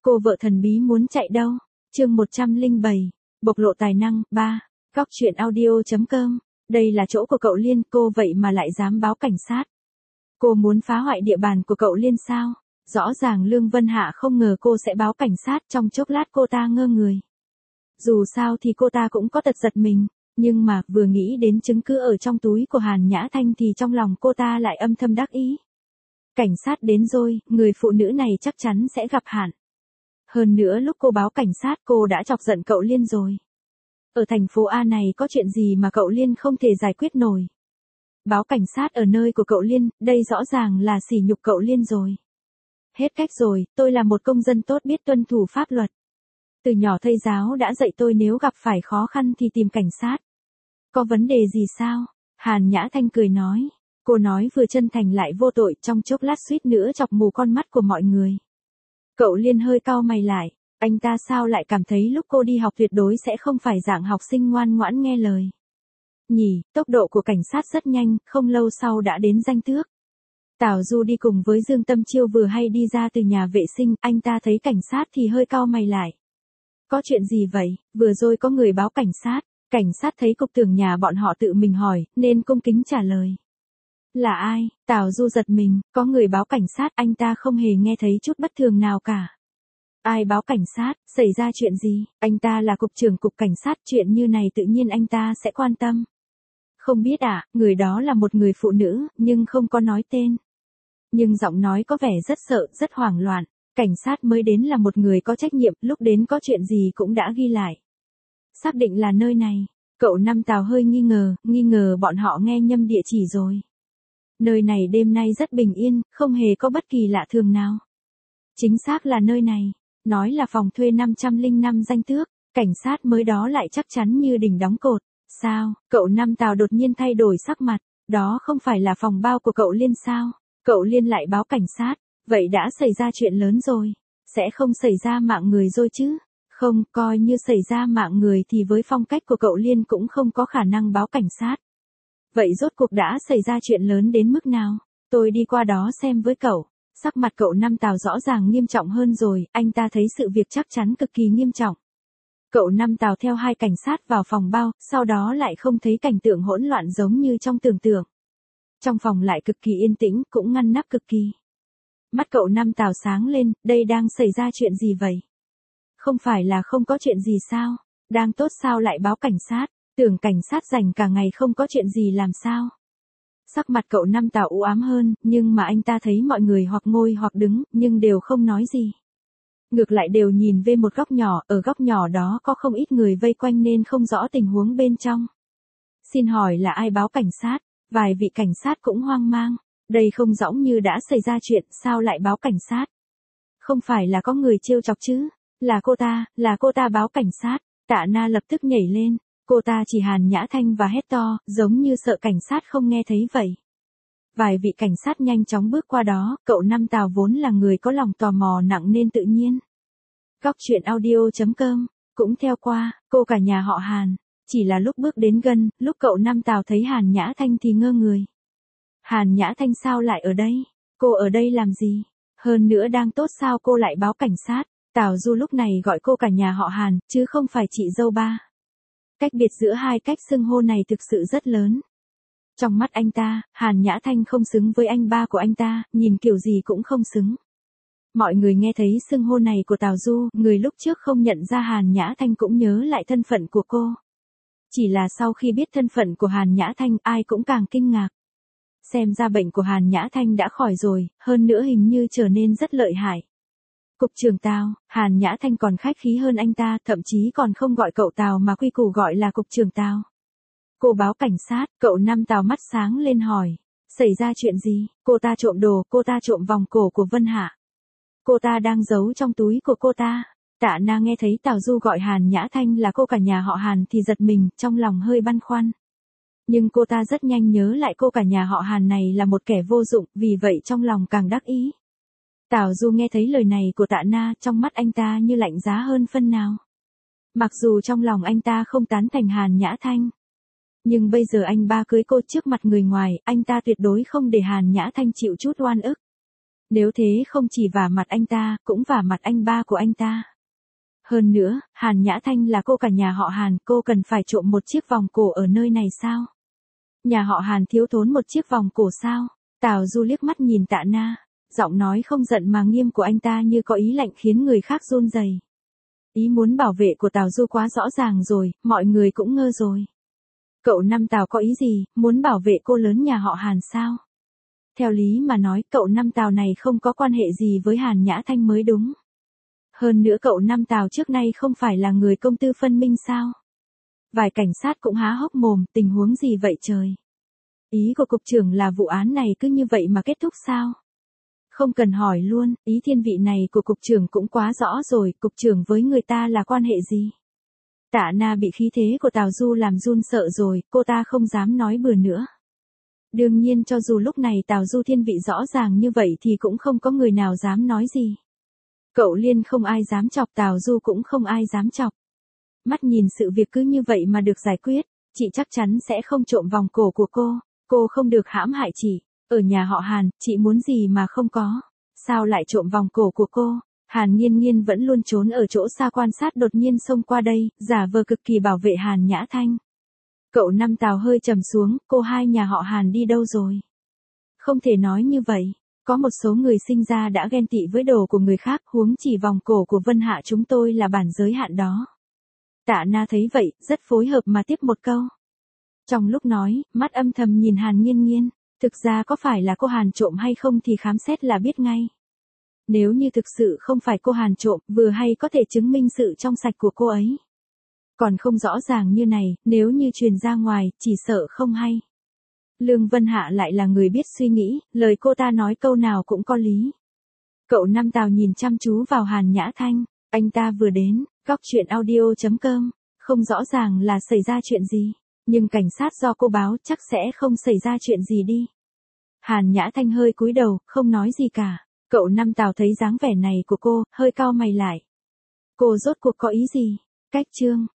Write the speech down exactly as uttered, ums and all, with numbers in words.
Cô vợ thần bí muốn chạy đâu? Chương một trăm lẻ bảy, bộc lộ tài năng, ba. Góc truyện audio.com. Đây là chỗ của cậu Liên, cô vậy mà lại dám báo cảnh sát. Cô muốn phá hoại địa bàn của cậu Liên sao? Rõ ràng Lương Vân Hạ không ngờ cô sẽ báo cảnh sát, trong chốc lát cô ta ngơ người. Dù sao thì cô ta cũng có tật giật mình, nhưng mà vừa nghĩ đến chứng cứ ở trong túi của Hàn Nhã Thanh thì trong lòng cô ta lại âm thầm đắc ý. Cảnh sát đến rồi, người phụ nữ này chắc chắn sẽ gặp hạn. Hơn nữa lúc cô báo cảnh sát cô đã chọc giận cậu Liên rồi. Ở thành phố A này có chuyện gì mà cậu Liên không thể giải quyết nổi. Báo cảnh sát ở nơi của cậu Liên, đây rõ ràng là sỉ nhục cậu Liên rồi. Hết cách rồi, tôi là một công dân tốt biết tuân thủ pháp luật. Từ nhỏ thầy giáo đã dạy tôi nếu gặp phải khó khăn thì tìm cảnh sát. Có vấn đề gì sao? Hàn Nhã Thanh cười nói. Cô nói vừa chân thành lại vô tội, trong chốc lát suýt nữa chọc mù con mắt của mọi người. Cậu Liên hơi cau mày lại, anh ta sao lại cảm thấy lúc cô đi học tuyệt đối sẽ không phải dạng học sinh ngoan ngoãn nghe lời. Nhỉ, tốc độ của cảnh sát rất nhanh, không lâu sau đã đến danh tước. Tào Du đi cùng với Dương Tâm Chiêu vừa hay đi ra từ nhà vệ sinh, anh ta thấy cảnh sát thì hơi cau mày lại. Có chuyện gì vậy? Vừa rồi có người báo cảnh sát, cảnh sát thấy cục trưởng nhà bọn họ tự mình hỏi, nên cung kính trả lời. Là ai? Tào Du giật mình, có người báo cảnh sát, anh ta không hề nghe thấy chút bất thường nào cả. Ai báo cảnh sát, xảy ra chuyện gì? Anh ta là cục trưởng cục cảnh sát, chuyện như này tự nhiên anh ta sẽ quan tâm. Không biết à, người đó là một người phụ nữ, nhưng không có nói tên. Nhưng giọng nói có vẻ rất sợ, rất hoảng loạn. Cảnh sát mới đến là một người có trách nhiệm, lúc đến có chuyện gì cũng đã ghi lại. Xác định là nơi này. Cậu Năm Tào hơi nghi ngờ, nghi ngờ bọn họ nghe nhầm địa chỉ rồi. Nơi này đêm nay rất bình yên, không hề có bất kỳ lạ thường nào. Chính xác là nơi này. Nói là phòng thuê năm trăm lẻ năm danh tước, cảnh sát mới đó lại chắc chắn như đỉnh đóng cột. Sao? Cậu Năm Tào đột nhiên thay đổi sắc mặt. Đó không phải là phòng bao của cậu Liên sao? Cậu Liên lại báo cảnh sát. Vậy đã xảy ra chuyện lớn rồi. Sẽ không xảy ra mạng người rồi chứ? Không, coi như xảy ra mạng người thì với phong cách của cậu Liên cũng không có khả năng báo cảnh sát. Vậy rốt cuộc đã xảy ra chuyện lớn đến mức nào? Tôi đi qua đó xem với cậu. Sắc mặt cậu Năm Tào rõ ràng nghiêm trọng hơn rồi, anh ta thấy sự việc chắc chắn cực kỳ nghiêm trọng. Cậu Năm Tào theo hai cảnh sát vào phòng bao, sau đó lại không thấy cảnh tượng hỗn loạn giống như trong tưởng tượng. Trong phòng lại cực kỳ yên tĩnh, cũng ngăn nắp cực kỳ. Mắt cậu Năm Tào sáng lên, đây đang xảy ra chuyện gì vậy? Không phải là không có chuyện gì sao? Đang tốt sao lại báo cảnh sát? Tưởng cảnh sát rảnh cả ngày không có chuyện gì làm sao? Sắc mặt cậu Năm Tào u ám hơn, nhưng mà anh ta thấy mọi người hoặc ngồi hoặc đứng, nhưng đều không nói gì. Ngược lại đều nhìn về một góc nhỏ, ở góc nhỏ đó có không ít người vây quanh nên không rõ tình huống bên trong. Xin hỏi là ai báo cảnh sát? Vài vị cảnh sát cũng hoang mang. Đây không rõ như đã xảy ra chuyện, sao lại báo cảnh sát? Không phải là có người trêu chọc chứ? Là cô ta, là cô ta báo cảnh sát. Tạ Na lập tức nhảy lên. Cô ta chỉ Hàn Nhã Thanh và hét to, giống như sợ cảnh sát không nghe thấy vậy. Vài vị cảnh sát nhanh chóng bước qua đó, cậu Năm Tào vốn là người có lòng tò mò nặng nên tự nhiên. Góc truyện audio.com, cũng theo qua, cô cả nhà họ Hàn. Chỉ là lúc bước đến gần, lúc cậu Năm Tào thấy Hàn Nhã Thanh thì ngơ người. Hàn Nhã Thanh sao lại ở đây? Cô ở đây làm gì? Hơn nữa đang tốt sao cô lại báo cảnh sát? Tào Du lúc này gọi cô cả nhà họ Hàn, chứ không phải chị dâu ba. Cách biệt giữa hai cách xưng hô này thực sự rất lớn. Trong mắt anh ta, Hàn Nhã Thanh không xứng với anh ba của anh ta, nhìn kiểu gì cũng không xứng. Mọi người nghe thấy xưng hô này của Tào Du, người lúc trước không nhận ra Hàn Nhã Thanh cũng nhớ lại thân phận của cô. Chỉ là sau khi biết thân phận của Hàn Nhã Thanh, ai cũng càng kinh ngạc. Xem ra bệnh của Hàn Nhã Thanh đã khỏi rồi, hơn nữa hình như trở nên rất lợi hại. Cục trưởng Tào, Hàn Nhã Thanh còn khách khí hơn anh ta, thậm chí còn không gọi cậu Tào mà quy củ gọi là cục trưởng Tào. Cô báo cảnh sát, cậu Năm Tào mắt sáng lên hỏi. Xảy ra chuyện gì? Cô ta trộm đồ, cô ta trộm vòng cổ của Vân Hạ. Cô ta đang giấu trong túi của cô ta. Tạ Na nghe thấy Tào Du gọi Hàn Nhã Thanh là cô cả nhà họ Hàn thì giật mình, trong lòng hơi băn khoăn. Nhưng cô ta rất nhanh nhớ lại cô cả nhà họ Hàn này là một kẻ vô dụng, vì vậy trong lòng càng đắc ý. Tào Du nghe thấy lời này của Tạ Na, trong mắt anh ta như lạnh giá hơn phân nào. Mặc dù trong lòng anh ta không tán thành Hàn Nhã Thanh. Nhưng bây giờ anh ba cưới cô trước mặt người ngoài, anh ta tuyệt đối không để Hàn Nhã Thanh chịu chút oan ức. Nếu thế không chỉ vả mặt anh ta, cũng vả mặt anh ba của anh ta. Hơn nữa, Hàn Nhã Thanh là cô cả nhà họ Hàn, cô cần phải trộm một chiếc vòng cổ ở nơi này sao? Nhà họ Hàn thiếu thốn một chiếc vòng cổ sao? Tào Du liếc mắt nhìn Tạ Na, giọng nói không giận mà nghiêm của anh ta như có ý lạnh khiến người khác run rẩy. Ý muốn bảo vệ của Tào Du quá rõ ràng rồi, mọi người cũng ngơ rồi. Cậu Năm Tào có ý gì, muốn bảo vệ cô lớn nhà họ Hàn sao? Theo lý mà nói, cậu Năm Tào này không có quan hệ gì với Hàn Nhã Thanh mới đúng. Hơn nữa cậu Năm Tào trước nay không phải là người công tư phân minh sao? Vài cảnh sát cũng há hốc mồm, tình huống gì vậy trời? Ý của cục trưởng là vụ án này cứ như vậy mà kết thúc sao? Không cần hỏi luôn, ý thiên vị này của cục trưởng cũng quá rõ rồi, cục trưởng với người ta là quan hệ gì? Tạ Na bị khí thế của Tào Du làm run sợ rồi, cô ta không dám nói bừa nữa. Đương nhiên cho dù lúc này Tào Du thiên vị rõ ràng như vậy thì cũng không có người nào dám nói gì. Cậu Liên không ai dám chọc, Tào Du cũng không ai dám chọc. Mắt nhìn sự việc cứ như vậy mà được giải quyết, chị chắc chắn sẽ không trộm vòng cổ của cô, cô không được hãm hại chị. Ở nhà họ Hàn, chị muốn gì mà không có, sao lại trộm vòng cổ của cô? Hàn Nghiên Nghiên vẫn luôn trốn ở chỗ xa quan sát đột nhiên xông qua đây, giả vờ cực kỳ bảo vệ Hàn Nhã Thanh. Cậu Năm Tào hơi trầm xuống, cô hai nhà họ Hàn đi đâu rồi? Không thể nói như vậy, có một số người sinh ra đã ghen tị với đồ của người khác, huống chỉ vòng cổ của Vân Hạ chúng tôi là bản giới hạn đó. Tạ Na thấy vậy, rất phối hợp mà tiếp một câu. Trong lúc nói, mắt âm thầm nhìn Hàn Nghiên Nghiên, thực ra có phải là cô Hàn trộm hay không thì khám xét là biết ngay. Nếu như thực sự không phải cô Hàn trộm, vừa hay có thể chứng minh sự trong sạch của cô ấy. Còn không rõ ràng như này, nếu như truyền ra ngoài, chỉ sợ không hay. Lương Vân Hạ lại là người biết suy nghĩ, lời cô ta nói câu nào cũng có lý. Cậu Năm Tào nhìn chăm chú vào Hàn Nhã Thanh, anh ta vừa đến, góc chuyện audio chấm com, không rõ ràng là xảy ra chuyện gì, nhưng cảnh sát do cô báo chắc sẽ không xảy ra chuyện gì đi. Hàn Nhã Thanh hơi cúi đầu, không nói gì cả. Cậu Năm Tào thấy dáng vẻ này của cô, hơi cau mày lại. Cô rốt cuộc có ý gì? Cách chương